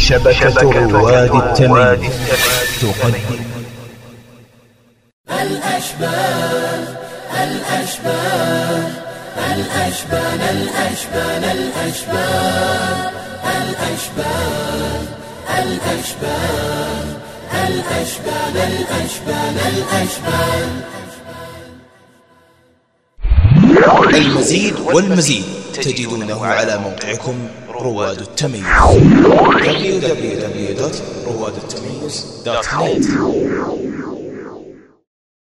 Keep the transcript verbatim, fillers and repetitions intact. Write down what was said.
شبكة رواد التمييز تقدم الأشبال الأشبال الأشبال الأشبال الأشبال الأشبال الأشبال الأشبال الأشبال الأشبال. المزيد والمزيد تجدونه على موقعكم رواد التمييز دبليو دبليو دبليو دوت رواد التمييز دوت نت.